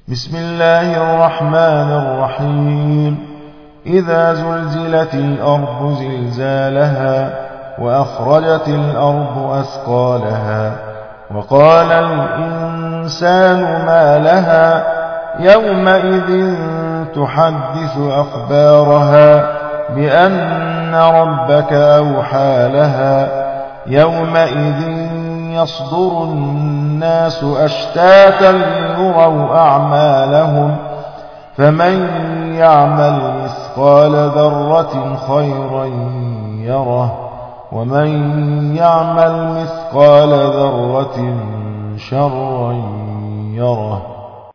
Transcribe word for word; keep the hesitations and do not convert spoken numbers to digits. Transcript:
بسم الله الرحمن الرحيم إذا زلزلت الأرض زلزالها وأخرجت الأرض أثقالها وقال الإنسان ما لها يومئذ تحدث أخبارها بأن ربك أوحى لها يومئذ يصدر الناس أشتاتا ليروا أعمالهم فمن يعمل مثقال ذرة خيرا يره ومن يعمل مثقال ذرة شرا يره.